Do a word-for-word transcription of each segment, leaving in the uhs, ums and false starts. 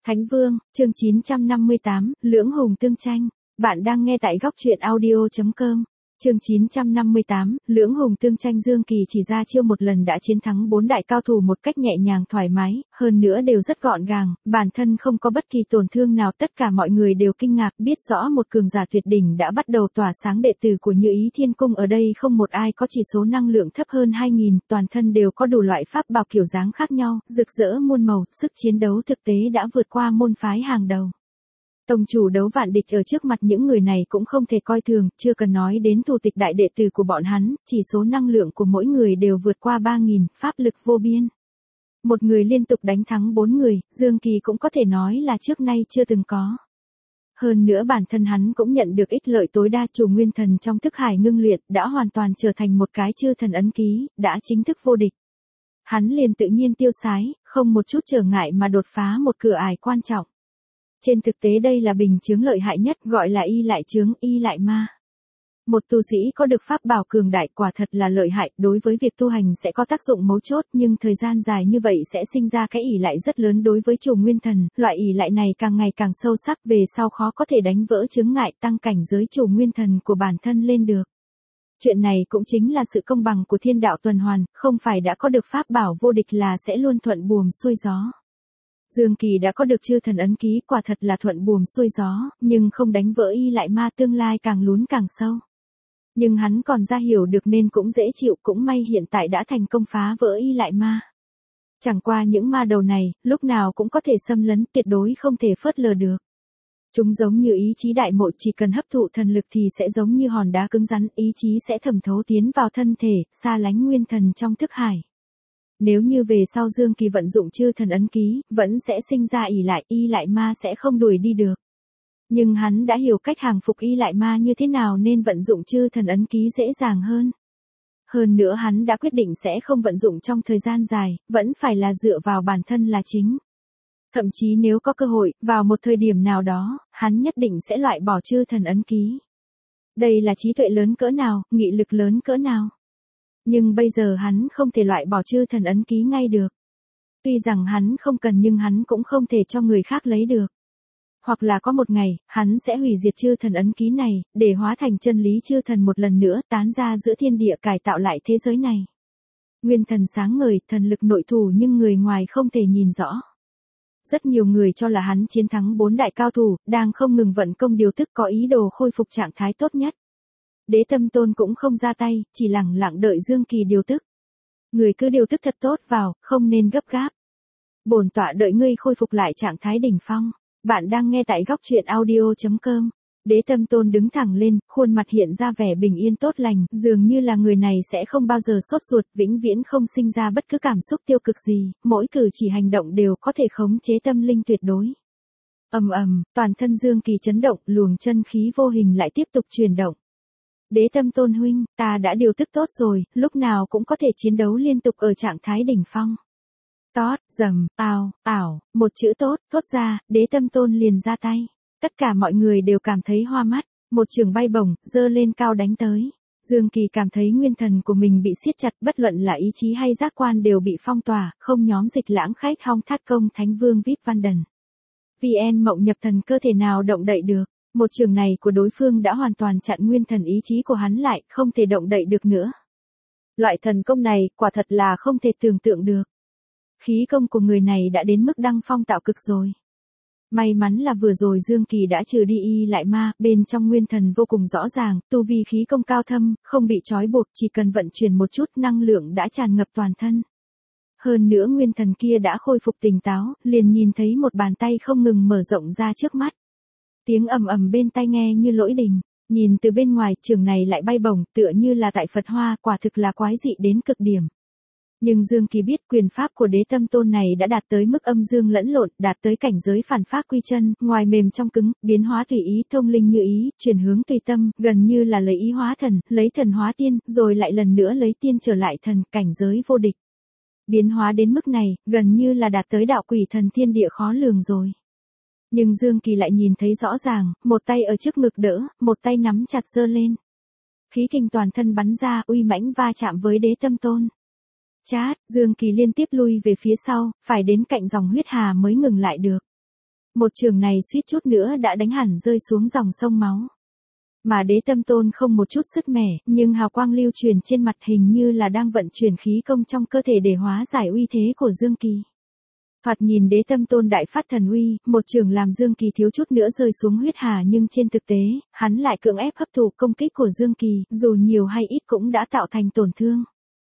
Thánh Vương, chương chín trăm năm mươi tám, Lưỡng Hùng Tương Tranh. Bạn đang nghe tại góc truyện audio chấm com. Chương chín trăm năm mươi tám, Lưỡng Hùng Tương Tranh. Dương Kỳ chỉ ra chiêu một lần đã chiến thắng bốn đại cao thủ một cách nhẹ nhàng thoải mái, hơn nữa đều rất gọn gàng, bản thân không có bất kỳ tổn thương nào. Tất cả mọi người đều kinh ngạc, biết rõ một cường giả tuyệt đỉnh đã bắt đầu tỏa sáng. Đệ tử của Như Ý Thiên Cung ở đây không một ai có chỉ số năng lượng thấp hơn hai nghìn, toàn thân đều có đủ loại pháp bảo kiểu dáng khác nhau, rực rỡ muôn màu, sức chiến đấu thực tế đã vượt qua môn phái hàng đầu. Tông chủ Đấu Vạn Địch ở trước mặt những người này cũng không thể coi thường, chưa cần nói đến thủ tịch đại đệ tử của bọn hắn, chỉ số năng lượng của mỗi người đều vượt qua ba nghìn, pháp lực vô biên. Một người liên tục đánh thắng bốn người, Dương Kỳ cũng có thể nói là trước nay chưa từng có. Hơn nữa bản thân hắn cũng nhận được ích lợi tối đa. Chủ nguyên thần trong thức hải ngưng luyện đã hoàn toàn trở thành một cái chư thần ấn ký, đã chính thức vô địch. Hắn liền tự nhiên tiêu sái, không một chút trở ngại mà đột phá một cửa ải quan trọng. Trên thực tế đây là bình chướng lợi hại nhất, gọi là y lại chướng, y lại ma. Một tu sĩ có được pháp bảo cường đại quả thật là lợi hại, đối với việc tu hành sẽ có tác dụng mấu chốt, nhưng thời gian dài như vậy sẽ sinh ra cái ỷ lại rất lớn đối với chủ nguyên thần. Loại ỷ lại này càng ngày càng sâu sắc, về sau khó có thể đánh vỡ chướng ngại, tăng cảnh giới chủ nguyên thần của bản thân lên được. Chuyện này cũng chính là sự công bằng của thiên đạo tuần hoàn, không phải đã có được pháp bảo vô địch là sẽ luôn thuận buồm xuôi gió. Dương Kỳ đã có được chư thần ấn ký, quả thật là thuận buồm xuôi gió, nhưng không đánh vỡ y lại ma, tương lai càng lún càng sâu. Nhưng hắn còn ra hiểu được nên cũng dễ chịu, cũng may hiện tại đã thành công phá vỡ y lại ma. Chẳng qua những ma đầu này, lúc nào cũng có thể xâm lấn, tuyệt đối không thể phớt lờ được. Chúng giống như ý chí đại mộ, chỉ cần hấp thụ thần lực thì sẽ giống như hòn đá cứng rắn, ý chí sẽ thẩm thấu tiến vào thân thể, xa lánh nguyên thần trong thức hải. Nếu như về sau Dương Kỳ vận dụng chư thần ấn ký, vẫn sẽ sinh ra ỷ lại, y lại ma sẽ không đuổi đi được. Nhưng hắn đã hiểu cách hàng phục y lại ma như thế nào nên vận dụng chư thần ấn ký dễ dàng hơn. Hơn nữa hắn đã quyết định sẽ không vận dụng trong thời gian dài, vẫn phải là dựa vào bản thân là chính. Thậm chí nếu có cơ hội, vào một thời điểm nào đó, hắn nhất định sẽ loại bỏ chư thần ấn ký. Đây là trí tuệ lớn cỡ nào, nghị lực lớn cỡ nào. Nhưng bây giờ hắn không thể loại bỏ chư thần ấn ký ngay được. Tuy rằng hắn không cần nhưng hắn cũng không thể cho người khác lấy được. Hoặc là có một ngày, hắn sẽ hủy diệt chư thần ấn ký này, để hóa thành chân lý chư thần một lần nữa tán ra giữa thiên địa, cải tạo lại thế giới này. Nguyên thần sáng ngời, thần lực nội thủ nhưng người ngoài không thể nhìn rõ. Rất nhiều người cho là hắn chiến thắng bốn đại cao thủ, đang không ngừng vận công điều tức, có ý đồ khôi phục trạng thái tốt nhất. Đế Tâm Tôn cũng không ra tay, chỉ lẳng lặng đợi Dương Kỳ điều tức. Người cứ điều tức thật tốt vào, không nên gấp gáp. Bổn tọa đợi ngươi khôi phục lại trạng thái đỉnh phong. Bạn đang nghe tại góc truyện audio chấm com. Đế Tâm Tôn đứng thẳng lên, khuôn mặt hiện ra vẻ bình yên tốt lành, dường như là người này sẽ không bao giờ sốt ruột, vĩnh viễn không sinh ra bất cứ cảm xúc tiêu cực gì, mỗi cử chỉ hành động đều có thể khống chế tâm linh tuyệt đối. Ầm ầm, toàn thân Dương Kỳ chấn động, luồng chân khí vô hình lại tiếp tục chuyển động. Đế Tâm Tôn huynh, ta đã điều tức tốt rồi, lúc nào cũng có thể chiến đấu liên tục ở trạng thái đỉnh phong. Tót, dầm, ào, ảo, một chữ tốt, thốt ra, Đế Tâm Tôn liền ra tay. Tất cả mọi người đều cảm thấy hoa mắt, một trường bay bổng, dơ lên cao đánh tới. Dương Kỳ cảm thấy nguyên thần của mình bị siết chặt, bất luận là ý chí hay giác quan đều bị phong tỏa, không nhóm dịch lãng khách hong thát công thánh vương vê i pê Văn Đần. vê en mộng nhập thần cơ thể nào động đậy được. Một trường này của đối phương đã hoàn toàn chặn nguyên thần ý chí của hắn lại, không thể động đậy được nữa. Loại thần công này, quả thật là không thể tưởng tượng được. Khí công của người này đã đến mức đăng phong tạo cực rồi. May mắn là vừa rồi Dương Kỳ đã trừ đi y lại ma, bên trong nguyên thần vô cùng rõ ràng, tu vi khí công cao thâm, không bị trói buộc, chỉ cần vận chuyển một chút năng lượng đã tràn ngập toàn thân. Hơn nữa nguyên thần kia đã khôi phục tỉnh táo, liền nhìn thấy một bàn tay không ngừng mở rộng ra trước mắt. Tiếng ầm ầm bên tai nghe như lỗi đình, nhìn từ bên ngoài trường này lại bay bổng, tựa như là tại Phật Hoa, quả thực là quái dị đến cực điểm. Nhưng Dương Kỳ biết quyền pháp của Đế Tâm Tôn này đã đạt tới mức âm dương lẫn lộn, đạt tới cảnh giới phản pháp quy chân, ngoài mềm trong cứng, biến hóa tùy ý, thông linh như ý, chuyển hướng tùy tâm, gần như là lấy ý hóa thần, lấy thần hóa tiên, rồi lại lần nữa lấy tiên trở lại thần, cảnh giới vô địch. Biến hóa đến mức này, gần như là đạt tới đạo quỷ thần thiên địa khó lường rồi. Nhưng Dương Kỳ lại nhìn thấy rõ ràng, một tay ở trước ngực đỡ, một tay nắm chặt giơ lên. Khí kình toàn thân bắn ra, uy mãnh va chạm với Đế Tâm Tôn. Chát, Dương Kỳ liên tiếp lui về phía sau, phải đến cạnh dòng huyết hà mới ngừng lại được. Một trường này suýt chút nữa đã đánh hẳn rơi xuống dòng sông máu. Mà Đế Tâm Tôn không một chút sứt mẻ, nhưng hào quang lưu truyền trên mặt hình như là đang vận chuyển khí công trong cơ thể để hóa giải uy thế của Dương Kỳ. Thoạt nhìn Đế Tâm Tôn đại phát thần uy, một trường làm Dương Kỳ thiếu chút nữa rơi xuống huyết hà, nhưng trên thực tế, hắn lại cưỡng ép hấp thụ công kích của Dương Kỳ, dù nhiều hay ít cũng đã tạo thành tổn thương.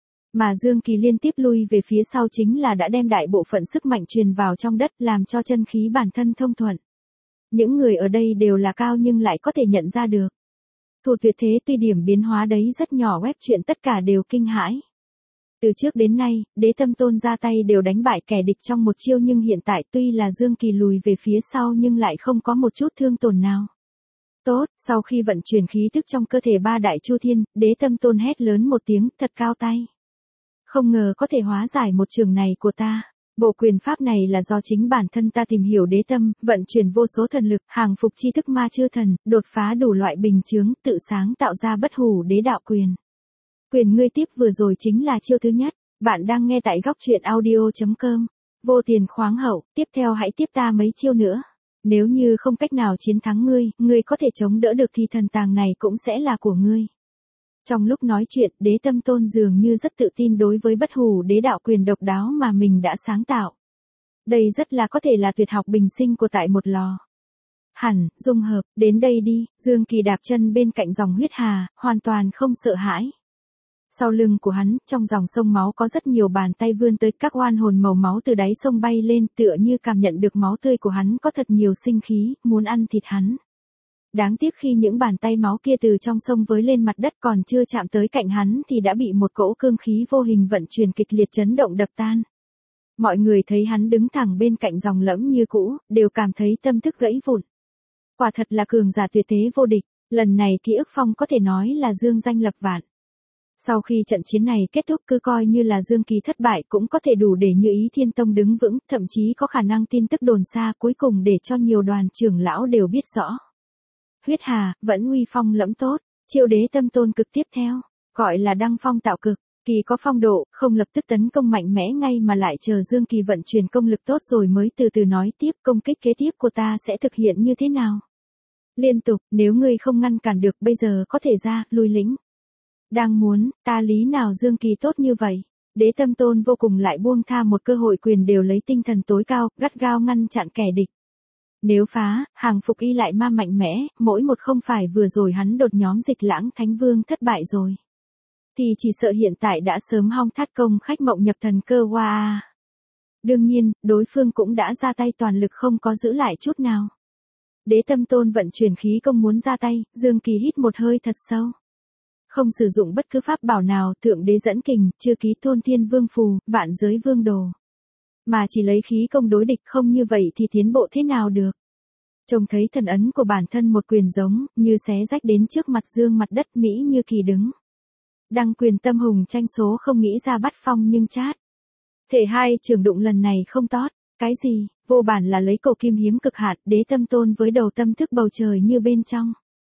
Mà Dương Kỳ liên tiếp lui về phía sau chính là đã đem đại bộ phận sức mạnh truyền vào trong đất, làm cho chân khí bản thân thông thuận. Những người ở đây đều là cao nhưng lại có thể nhận ra được. Thủ tuyệt thế tuy điểm biến hóa đấy rất nhỏ, web chuyện tất cả đều kinh hãi. Từ trước đến nay, Đế Tâm Tôn ra tay đều đánh bại kẻ địch trong một chiêu, nhưng hiện tại tuy là Dương Kỳ lùi về phía sau nhưng lại không có một chút thương tổn nào. Tốt, sau khi vận chuyển khí thức trong cơ thể ba đại chu thiên, Đế Tâm Tôn hét lớn một tiếng, thật cao tay. Không ngờ có thể hóa giải một trường này của ta. Bộ quyền pháp này là do chính bản thân ta tìm hiểu đế tâm, vận chuyển vô số thần lực, hàng phục chi thức ma chư thần, đột phá đủ loại bình chướng, tự sáng tạo ra bất hủ đế đạo quyền. Quyền ngươi tiếp vừa rồi chính là chiêu thứ nhất. Bạn đang nghe tại góc truyện audio chấm com. Vô tiền khoáng hậu, tiếp theo hãy tiếp ta mấy chiêu nữa. Nếu như không cách nào chiến thắng ngươi, ngươi có thể chống đỡ được thì thần tàng này cũng sẽ là của ngươi. Trong lúc nói chuyện, Đế Tâm Tôn dường như rất tự tin đối với bất hủ đế đạo quyền độc đáo mà mình đã sáng tạo. Đây rất là có thể là tuyệt học bình sinh của tại một lò. Hẳn, dung hợp, đến đây đi, Dương Kỳ đạp chân bên cạnh dòng huyết hà, hoàn toàn không sợ hãi. Sau lưng của hắn, trong dòng sông máu có rất nhiều bàn tay vươn tới, các oan hồn màu máu từ đáy sông bay lên, tựa như cảm nhận được máu tươi của hắn có thật nhiều sinh khí, muốn ăn thịt hắn. Đáng tiếc khi những bàn tay máu kia từ trong sông với lên mặt đất còn chưa chạm tới cạnh hắn thì đã bị một cỗ cương khí vô hình vận chuyển kịch liệt chấn động đập tan. Mọi người thấy hắn đứng thẳng bên cạnh dòng lẫm như cũ, đều cảm thấy tâm thức gãy vụn. Quả thật là cường giả tuyệt thế vô địch, lần này Ký Ức Phong có thể nói là dương danh lập vạn. Sau khi trận chiến này kết thúc, cứ coi như là Dương Kỳ thất bại cũng có thể đủ để Như Ý Thiên Tông đứng vững, thậm chí có khả năng tin tức đồn xa cuối cùng để cho nhiều đoàn trưởng lão đều biết rõ. Huyết hà, vẫn uy phong lẫm tốt, chiêu Đế Tâm Tôn cực tiếp theo, gọi là đăng phong tạo cực, kỳ có phong độ, không lập tức tấn công mạnh mẽ ngay mà lại chờ Dương Kỳ vận chuyển công lực tốt rồi mới từ từ nói tiếp công kích kế tiếp của ta sẽ thực hiện như thế nào. Liên tục, nếu ngươi không ngăn cản được bây giờ có thể ra, lui lĩnh. Đang muốn, ta lý nào Dương Kỳ tốt như vậy. Đế Tâm Tôn vô cùng lại buông tha một cơ hội quyền, đều lấy tinh thần tối cao, gắt gao ngăn chặn kẻ địch. Nếu phá, hàng phục y lại ma mạnh mẽ, mỗi một không phải vừa rồi hắn đột nhóm Dịch Lãng Thánh Vương thất bại rồi. Thì chỉ sợ hiện tại đã sớm hong thắt công khách mộng nhập thần cơ hoa. Đương nhiên, đối phương cũng đã ra tay toàn lực không có giữ lại chút nào. Đế Tâm Tôn vận chuyển khí công muốn ra tay, Dương Kỳ hít một hơi thật sâu. Không sử dụng bất cứ pháp bảo nào, thượng đế dẫn kình, chưa ký thôn thiên vương phù, vạn giới vương đồ. Mà chỉ lấy khí công đối địch, không như vậy thì tiến bộ thế nào được. Trông thấy thần ấn của bản thân một quyền giống, như xé rách đến trước mặt dương mặt đất Mỹ Như Kỳ đứng. Đăng quyền tâm hùng tranh số không nghĩ ra bắt phong nhưng chát. Thể hai trường đụng lần này không tót, cái gì, vô bản là lấy cầu kim hiếm cực hạt, Đế Tâm Tôn với đầu tâm thức bầu trời như bên trong.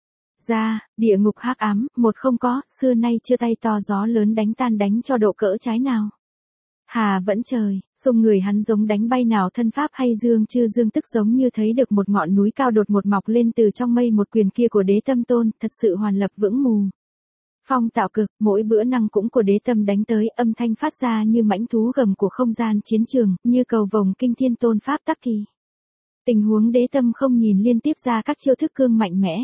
Ra, địa ngục hắc ám, một không có, xưa nay chưa tay to gió lớn đánh tan đánh cho độ cỡ trái nào. Hà vẫn trời, xung người hắn giống đánh bay nào thân pháp hay dương chư dương tức giống như thấy được một ngọn núi cao đột một mọc lên từ trong mây, một quyền kia của Đế Tâm Tôn, thật sự hoàn lập vững mù. Phong tạo cực, mỗi bữa năng cũng của Đế Tâm đánh tới, âm thanh phát ra như mãnh thú gầm của không gian chiến trường, như cầu vồng kinh thiên tôn pháp tắc kỳ. Tình huống Đế Tâm không nhìn liên tiếp ra các chiêu thức cương mạnh mẽ.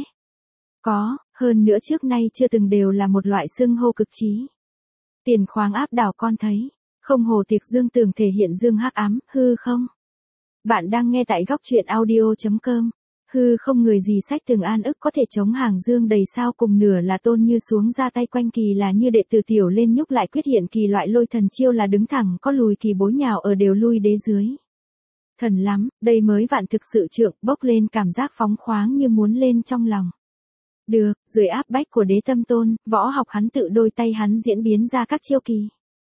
Có, hơn nữa trước nay chưa từng đều là một loại xưng hô cực trí. Tiền khoáng áp đảo con thấy, không hồ tiệc dương tường thể hiện dương hắc ám, hư không. Bạn đang nghe tại góc truyện audio chấm com. Hư không người gì sách tường an ức có thể chống hàng dương đầy sao, cùng nửa là Tôn Như xuống ra tay quanh kỳ là như đệ từ tiểu lên nhúc lại quyết hiện kỳ loại lôi thần chiêu là đứng thẳng có lùi kỳ bối nhào ở đều lui đế dưới. Thần lắm, đây mới vạn thực sự trượng, bốc lên cảm giác phóng khoáng như muốn lên trong lòng. Được, dưới áp bách của Đế Tâm Tôn, võ học hắn tự đôi tay hắn diễn biến ra các chiêu kỳ.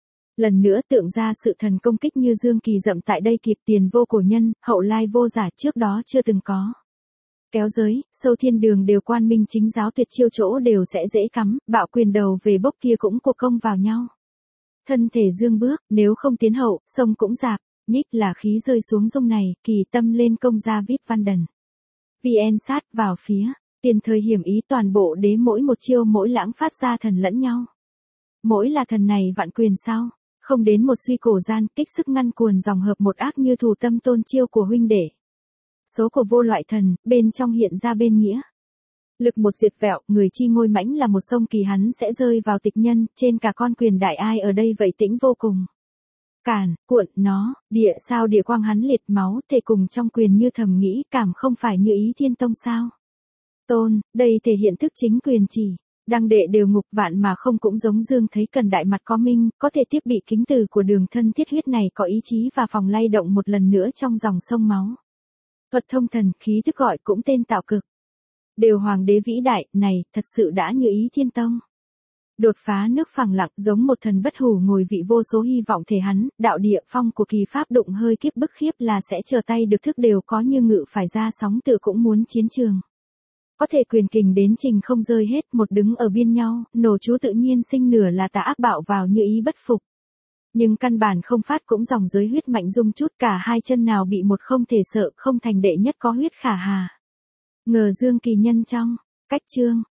Lần nữa tượng ra sự thần công kích như Dương Kỳ dậm tại đây kịp tiền vô cổ nhân, hậu lai vô giả trước đó chưa từng có. Kéo giới, sâu thiên đường đều quan minh chính giáo tuyệt chiêu chỗ đều sẽ dễ cắm, bạo quyền đầu về bốc kia cũng cuộc công vào nhau. Thân thể dương bước, nếu không tiến hậu, sông cũng dạp, nhích là khí rơi xuống dung này, kỳ tâm lên công gia vip văn đần. vê en sát vào phía, tiền thời hiểm ý toàn bộ đế mỗi một chiêu mỗi lãng phát ra thần lẫn nhau. Mỗi là thần này vạn quyền sao, không đến một suy cổ gian, kích sức ngăn cuồn dòng hợp một ác như thù tâm tôn chiêu của huynh đệ. Số của vô loại thần, bên trong hiện ra bên nghĩa. Lực một diệt vẹo, người chi ngôi mãnh là một sông kỳ hắn sẽ rơi vào tịch nhân, trên cả con quyền đại ai ở đây vậy tĩnh vô cùng. Cản, cuộn, nó, địa sao địa quang hắn liệt máu, thể cùng trong quyền như thầm nghĩ, cảm không phải như ý thiên tông sao. Tôn, đây thể hiện thức chính quyền chỉ, đăng đệ đều ngục vạn mà không cũng giống dương thấy cần đại mặt có minh, có thể tiếp bị kính từ của đường thân thiết huyết này có ý chí và phòng lay động một lần nữa trong dòng sông máu. Thuật thông thần, khí thức gọi cũng tên tạo cực. Đều hoàng đế vĩ đại, này, thật sự đã như ý thiên tông. Đột phá nước phẳng lặng giống một thần bất hủ ngồi vị vô số hy vọng thể hắn, đạo địa phong của kỳ pháp đụng hơi kiếp bức khiếp là sẽ chờ tay được thức đều có như ngự phải ra sóng tự cũng muốn chiến trường. Có thể quyền kình đến trình không rơi hết một đứng ở biên nhau, nổ chú tự nhiên sinh nửa là tà ác bạo vào như ý bất phục. Nhưng căn bản không phát cũng dòng giới huyết mạnh dung chút cả hai chân nào bị một không thể sợ không thành đệ nhất có huyết khả hà. Ngờ dương kỳ nhân trong, cách chương.